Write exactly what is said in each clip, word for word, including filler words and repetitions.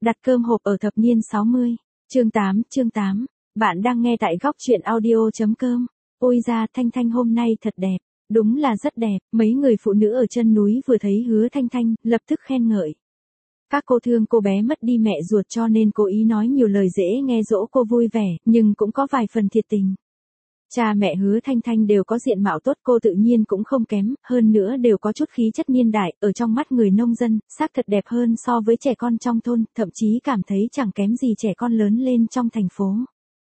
Đặt cơm hộp ở thập niên sáu mươi. Chương tám, chương tám. Bạn đang nghe tại góc truyện audio.com. Ôi da, Thanh Thanh hôm nay thật đẹp. Đúng là rất đẹp, mấy người phụ nữ ở chân núi vừa thấy Hứa Thanh Thanh, lập tức khen ngợi. Các cô thương cô bé mất đi mẹ ruột cho nên cố ý nói nhiều lời dễ nghe dỗ cô vui vẻ, nhưng cũng có vài phần thiệt tình. Cha mẹ Hứa Thanh Thanh đều có diện mạo tốt, cô tự nhiên cũng không kém, hơn nữa đều có chút khí chất niên đại, ở trong mắt người nông dân, xác thật đẹp hơn so với trẻ con trong thôn, thậm chí cảm thấy chẳng kém gì trẻ con lớn lên trong thành phố.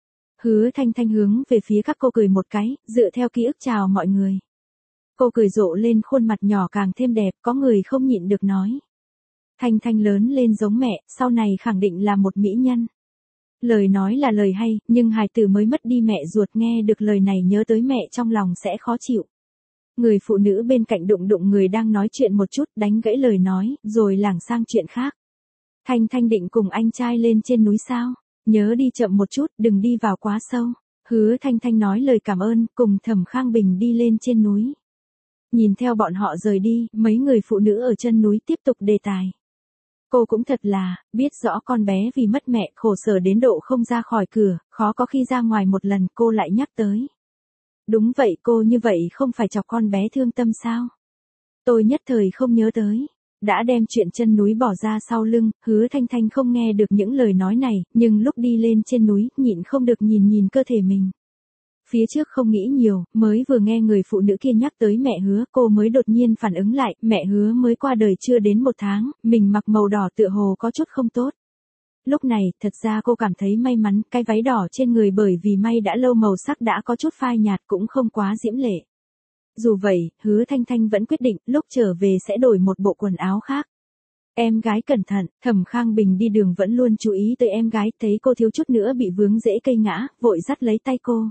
Hứa Thanh Thanh hướng về phía các cô cười một cái, dựa theo ký ức chào mọi người. Cô cười rộ lên, khuôn mặt nhỏ càng thêm đẹp, có người không nhịn được nói. Thanh Thanh lớn lên giống mẹ, sau này khẳng định là một mỹ nhân. Lời nói là lời hay, nhưng hài tử mới mất đi mẹ ruột nghe được lời này nhớ tới mẹ trong lòng sẽ khó chịu. Người phụ nữ bên cạnh đụng đụng người đang nói chuyện một chút, đánh gãy lời nói, rồi lảng sang chuyện khác. Thanh Thanh định cùng anh trai lên trên núi sao? Nhớ đi chậm một chút, đừng đi vào quá sâu. Hứa Thanh Thanh nói lời cảm ơn, cùng Thẩm Khang Bình đi lên trên núi. Nhìn theo bọn họ rời đi, mấy người phụ nữ ở chân núi tiếp tục đề tài. Cô cũng thật là, biết rõ con bé vì mất mẹ khổ sở đến độ không ra khỏi cửa, khó có khi ra ngoài một lần cô lại nhắc tới. Đúng vậy, cô như vậy không phải chọc con bé thương tâm sao? Tôi nhất thời không nhớ tới. Đã đem chuyện chân núi bỏ ra sau lưng, Hứa Thanh Thanh không nghe được những lời nói này, nhưng lúc đi lên trên núi, nhịn không được nhìn nhìn cơ thể mình. Phía trước không nghĩ nhiều, mới vừa nghe người phụ nữ kia nhắc tới mẹ Hứa, cô mới đột nhiên phản ứng lại, mẹ Hứa mới qua đời chưa đến một tháng, mình mặc màu đỏ tựa hồ có chút không tốt. Lúc này, thật ra cô cảm thấy may mắn, cái váy đỏ trên người bởi vì may đã lâu màu sắc đã có chút phai nhạt cũng không quá diễm lệ. Dù vậy, Hứa Thanh Thanh vẫn quyết định, lúc trở về sẽ đổi một bộ quần áo khác. Em gái cẩn thận, Thẩm Khang Bình đi đường vẫn luôn chú ý tới em gái, thấy cô thiếu chút nữa bị vướng rễ cây ngã, vội dắt lấy tay cô.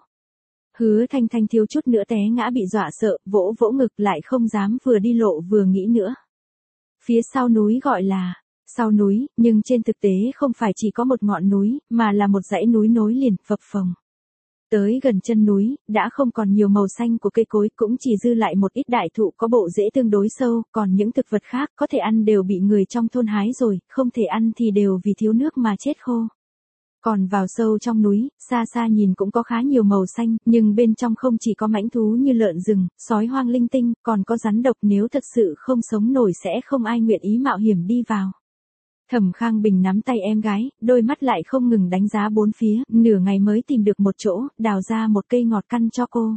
Hứa Thanh Thanh thiếu chút nữa té ngã bị dọa sợ, vỗ vỗ ngực lại không dám vừa đi lộ vừa nghĩ nữa. Phía sau núi gọi là sau núi, nhưng trên thực tế không phải chỉ có một ngọn núi, mà là một dãy núi nối liền, phập phồng. Tới gần chân núi, đã không còn nhiều màu xanh của cây cối, cũng chỉ dư lại một ít đại thụ có bộ rễ tương đối sâu, còn những thực vật khác có thể ăn đều bị người trong thôn hái rồi, không thể ăn thì đều vì thiếu nước mà chết khô. Còn vào sâu trong núi, xa xa nhìn cũng có khá nhiều màu xanh, nhưng bên trong không chỉ có mãnh thú như lợn rừng, sói hoang linh tinh, còn có rắn độc, nếu thật sự không sống nổi sẽ không ai nguyện ý mạo hiểm đi vào. Thẩm Khang Bình nắm tay em gái, đôi mắt lại không ngừng đánh giá bốn phía, nửa ngày mới tìm được một chỗ, đào ra một cây ngọt căn cho cô.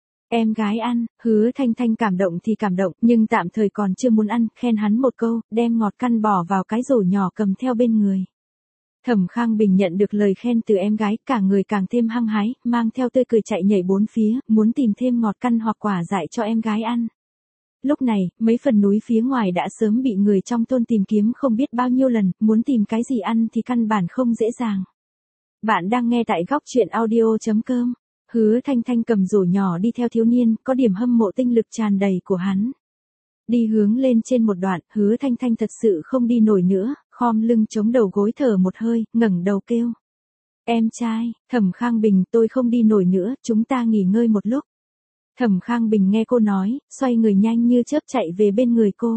Em gái ăn, Hứa Thanh Thanh cảm động thì cảm động, nhưng tạm thời còn chưa muốn ăn, khen hắn một câu, đem ngọt căn bỏ vào cái rổ nhỏ cầm theo bên người. Thẩm Khang Bình nhận được lời khen từ em gái, cả người càng thêm hăng hái, mang theo tươi cười chạy nhảy bốn phía, muốn tìm thêm ngọt căn hoặc quả dại cho em gái ăn. Lúc này, mấy phần núi phía ngoài đã sớm bị người trong thôn tìm kiếm không biết bao nhiêu lần, muốn tìm cái gì ăn thì căn bản không dễ dàng. Bạn đang nghe tại góc truyện audio.com. Hứa Thanh Thanh cầm rổ nhỏ đi theo thiếu niên, có điểm hâm mộ tinh lực tràn đầy của hắn. Đi hướng lên trên một đoạn, Hứa Thanh Thanh thật sự không đi nổi nữa, khom lưng chống đầu gối thở một hơi, ngẩng đầu kêu. Em trai, Thẩm Khang Bình, tôi không đi nổi nữa, chúng ta nghỉ ngơi một lúc. Thẩm Khang Bình nghe cô nói, xoay người nhanh như chớp chạy về bên người cô.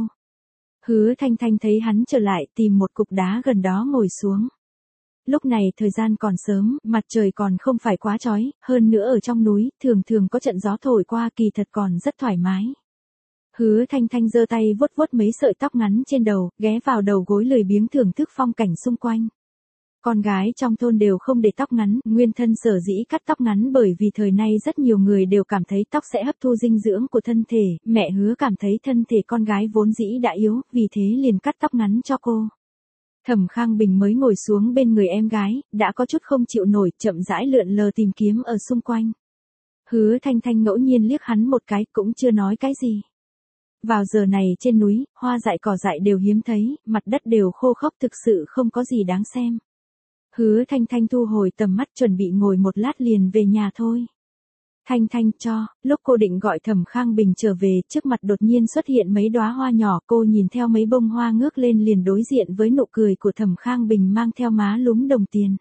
Hứa Thanh Thanh thấy hắn trở lại, tìm một cục đá gần đó ngồi xuống. Lúc này thời gian còn sớm, mặt trời còn không phải quá chói, hơn nữa ở trong núi, thường thường có trận gió thổi qua, kỳ thật còn rất thoải mái. Hứa Thanh Thanh giơ tay vuốt vuốt mấy sợi tóc ngắn trên đầu, ghé vào đầu gối lười biếng thưởng thức phong cảnh xung quanh. Con gái trong thôn đều không để tóc ngắn, nguyên thân sở dĩ cắt tóc ngắn bởi vì thời nay rất nhiều người đều cảm thấy tóc sẽ hấp thu dinh dưỡng của thân thể, mẹ Hứa cảm thấy thân thể con gái vốn dĩ đã yếu, vì thế liền cắt tóc ngắn cho cô. Thẩm Khang Bình mới ngồi xuống bên người em gái, đã có chút không chịu nổi, chậm rãi lượn lờ tìm kiếm ở xung quanh. Hứa Thanh Thanh ngẫu nhiên liếc hắn một cái, cũng chưa nói cái gì. Vào giờ này trên núi, hoa dại cỏ dại đều hiếm thấy, mặt đất đều khô khốc, thực sự không có gì đáng xem. Hứa Thanh Thanh thu hồi tầm mắt, chuẩn bị ngồi một lát liền về nhà thôi. Thanh Thanh cho, lúc cô định gọi Thẩm Khang Bình trở về, trước mặt đột nhiên xuất hiện mấy đóa hoa nhỏ, cô nhìn theo mấy bông hoa ngước lên liền đối diện với nụ cười của Thẩm Khang Bình mang theo má lúm đồng tiền.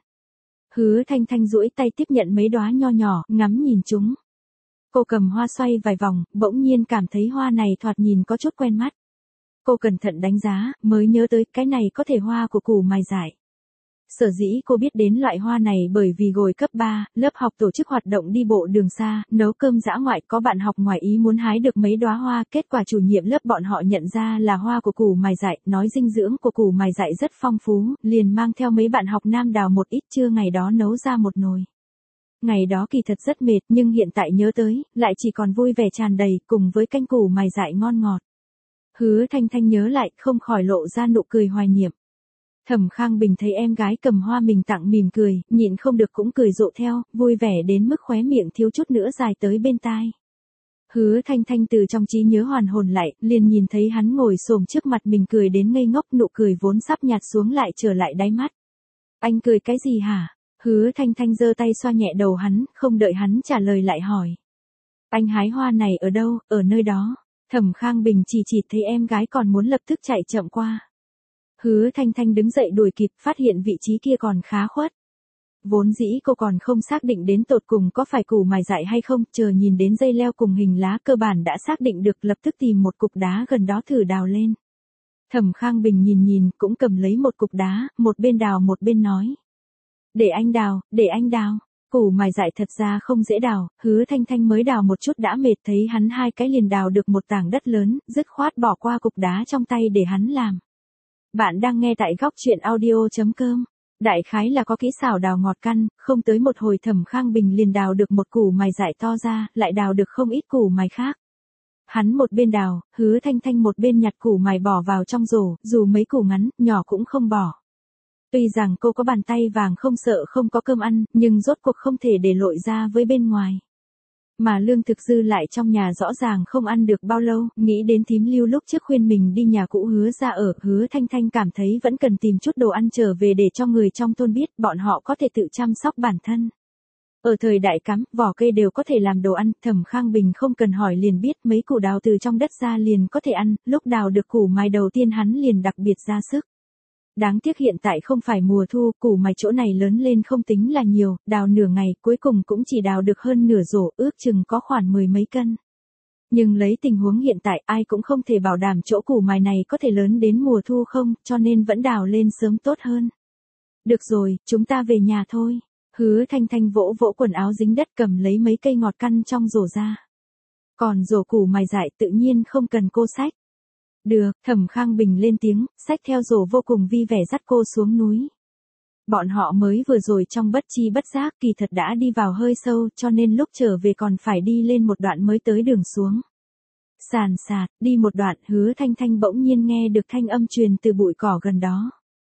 Hứa Thanh Thanh duỗi tay tiếp nhận mấy đóa nho nhỏ, ngắm nhìn chúng. Cô cầm hoa xoay vài vòng, bỗng nhiên cảm thấy hoa này thoạt nhìn có chút quen mắt. Cô cẩn thận đánh giá, mới nhớ tới cái này có thể hoa của củ mài dại. Sở dĩ cô biết đến loại hoa này bởi vì hồi cấp ba, lớp học tổ chức hoạt động đi bộ đường xa, nấu cơm dã ngoại, có bạn học ngoài ý muốn hái được mấy đóa hoa, kết quả chủ nhiệm lớp bọn họ nhận ra là hoa của củ mài dại, nói dinh dưỡng của củ mài dại rất phong phú, liền mang theo mấy bạn học nam đào một ít, trưa ngày đó nấu ra một nồi. Ngày đó kỳ thật rất mệt, nhưng hiện tại nhớ tới, lại chỉ còn vui vẻ tràn đầy, cùng với canh củ mài dại ngon ngọt. Hứa Thanh Thanh nhớ lại, không khỏi lộ ra nụ cười hoài niệm. Thẩm Khang Bình thấy em gái cầm hoa mình tặng mỉm cười, nhịn không được cũng cười rộ theo, vui vẻ đến mức khóe miệng thiếu chút nữa dài tới bên tai. Hứa Thanh Thanh từ trong trí nhớ hoàn hồn lại, liền nhìn thấy hắn ngồi xổm trước mặt mình cười đến ngây ngốc, nụ cười vốn sắp nhạt xuống lại trở lại đáy mắt. Anh cười cái gì hả? Hứa Thanh Thanh giơ tay xoa nhẹ đầu hắn, không đợi hắn trả lời lại hỏi. Anh hái hoa này ở đâu? Ở nơi đó. Thẩm Khang Bình chỉ chỉ thấy em gái còn muốn lập tức chạy chậm qua. Hứa Thanh Thanh đứng dậy đuổi kịp, phát hiện vị trí kia còn khá khuất. Vốn dĩ cô còn không xác định đến tột cùng có phải củ mài dại hay không, chờ nhìn đến dây leo cùng hình lá cơ bản đã xác định được, lập tức tìm một cục đá gần đó thử đào lên. Thẩm Khang Bình nhìn nhìn, cũng cầm lấy một cục đá, một bên đào một bên nói. Để anh đào, để anh đào. Củ mài dại thật ra không dễ đào, Hứa Thanh Thanh mới đào một chút đã mệt, thấy hắn hai cái liền đào được một tảng đất lớn, dứt khoát bỏ qua cục đá trong tay để hắn làm. Bạn đang nghe tại góc truyện audio chấm com. Đại khái là có kỹ xảo đào ngọt căn, không tới một hồi Thẩm Khang Bình liền đào được một củ mài dại to ra, lại đào được không ít củ mài khác. Hắn một bên đào, Hứa Thanh Thanh một bên nhặt củ mài bỏ vào trong rổ, dù mấy củ ngắn, nhỏ cũng không bỏ. Tuy rằng cô có bàn tay vàng không sợ không có cơm ăn, nhưng rốt cuộc không thể để lội ra với bên ngoài. Mà lương thực dư lại trong nhà rõ ràng không ăn được bao lâu, nghĩ đến thím Lưu lúc trước khuyên mình đi nhà cũ Hứa ra ở, Hứa Thanh Thanh cảm thấy vẫn cần tìm chút đồ ăn trở về để cho người trong thôn biết bọn họ có thể tự chăm sóc bản thân. Ở thời đại cắm, vỏ cây đều có thể làm đồ ăn, Thẩm Khang Bình không cần hỏi liền biết mấy củ đào từ trong đất ra liền có thể ăn, lúc đào được củ mài đầu tiên hắn liền đặc biệt ra sức. Đáng tiếc hiện tại không phải mùa thu, củ mài chỗ này lớn lên không tính là nhiều, đào nửa ngày, cuối cùng cũng chỉ đào được hơn nửa rổ, ước chừng có khoảng mười mấy cân. Nhưng lấy tình huống hiện tại, ai cũng không thể bảo đảm chỗ củ mài này có thể lớn đến mùa thu không, cho nên vẫn đào lên sớm tốt hơn. Được rồi, chúng ta về nhà thôi. Hứa Thanh Thanh vỗ vỗ quần áo dính đất, cầm lấy mấy cây ngọt căn trong rổ ra. Còn rổ củ mài dại tự nhiên không cần cô xách. Được, Thẩm Khang Bình lên tiếng, xách theo rổ vô cùng vi vẻ dắt cô xuống núi. Bọn họ mới vừa rồi trong bất chi bất giác kỳ thật đã đi vào hơi sâu, cho nên lúc trở về còn phải đi lên một đoạn mới tới đường xuống. Sàn sạt, đi một đoạn, Hứa Thanh Thanh bỗng nhiên nghe được thanh âm truyền từ bụi cỏ gần đó.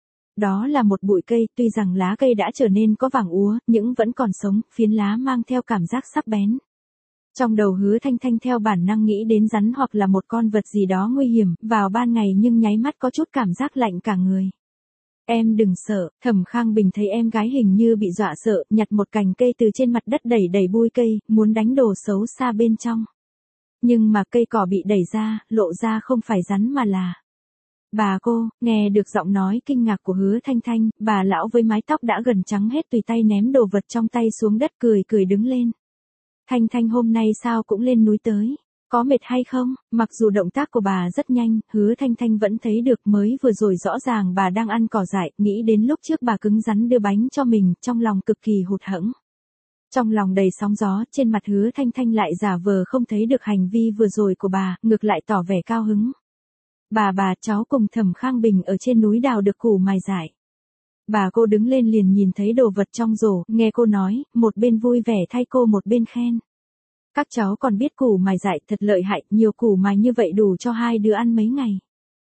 Đó là một bụi cây, tuy rằng lá cây đã trở nên có vàng úa, nhưng vẫn còn sống, phiến lá mang theo cảm giác sắc bén. Trong đầu Hứa Thanh Thanh theo bản năng nghĩ đến rắn hoặc là một con vật gì đó nguy hiểm, vào ban ngày nhưng nháy mắt có chút cảm giác lạnh cả người. Em đừng sợ, Thẩm Khang Bình thấy em gái hình như bị dọa sợ, nhặt một cành cây từ trên mặt đất đẩy đẩy bụi cây, muốn đánh đồ xấu xa bên trong. Nhưng mà cây cỏ bị đẩy ra, lộ ra không phải rắn mà là... Bà cô, nghe được giọng nói kinh ngạc của Hứa Thanh Thanh, bà lão với mái tóc đã gần trắng hết tùy tay ném đồ vật trong tay xuống đất cười cười đứng lên. Thanh Thanh hôm nay sao cũng lên núi tới, có mệt hay không? Mặc dù động tác của bà rất nhanh, Hứa Thanh Thanh vẫn thấy được mới vừa rồi rõ ràng bà đang ăn cỏ dại, nghĩ đến lúc trước bà cứng rắn đưa bánh cho mình, trong lòng cực kỳ hụt hẫng. Trong lòng đầy sóng gió, trên mặt Hứa Thanh Thanh lại giả vờ không thấy được hành vi vừa rồi của bà, ngược lại tỏ vẻ cao hứng. Bà bà cháu cùng Thẩm Khang Bình ở trên núi đào được củ mài dại. Bà cô đứng lên liền nhìn thấy đồ vật trong rổ, nghe cô nói, một bên vui vẻ thay cô một bên khen. Các cháu còn biết củ mài dại thật lợi hại, nhiều củ mài như vậy đủ cho hai đứa ăn mấy ngày.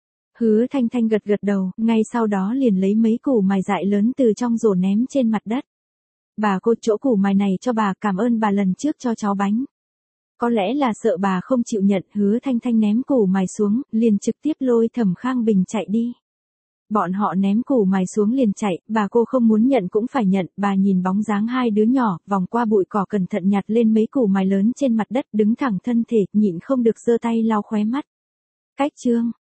Hứa Thanh Thanh gật gật đầu, ngay sau đó liền lấy mấy củ mài dại lớn từ trong rổ ném trên mặt đất. Bà cô chỗ củ mài này cho bà, cảm ơn bà lần trước cho cháu bánh. Có lẽ là sợ bà không chịu nhận, Hứa Thanh Thanh ném củ mài xuống, liền trực tiếp lôi Thẩm Khang Bình chạy đi. Bọn họ ném củ mài xuống liền chạy, bà cô không muốn nhận cũng phải nhận, bà nhìn bóng dáng hai đứa nhỏ, vòng qua bụi cỏ cẩn thận nhặt lên mấy củ mài lớn trên mặt đất, đứng thẳng thân thể, nhịn không được giơ tay lau khóe mắt. Cách chương,